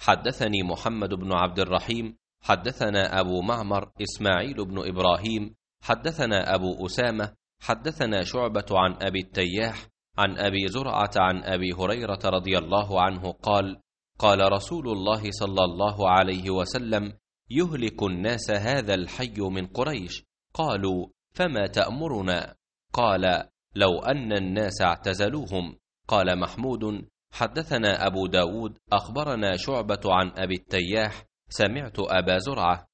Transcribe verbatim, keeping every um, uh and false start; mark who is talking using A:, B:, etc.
A: حدثني محمد بن عبد الرحيم حدثنا أبو معمر إسماعيل بن إبراهيم حدثنا أبو أسامة حدثنا شعبة عن أبي التياح عن أبي زرعة عن أبي هريرة رضي الله عنه قال: قال رسول الله صلى الله عليه وسلم: يهلك الناس هذا الحي من قريش. قالوا: فما تأمرنا؟ قال: لو أن الناس اعتزلوهم. قال محمود: حدثنا أبو داود أخبرنا شعبة عن أبي التياح سمعت أبا زرعة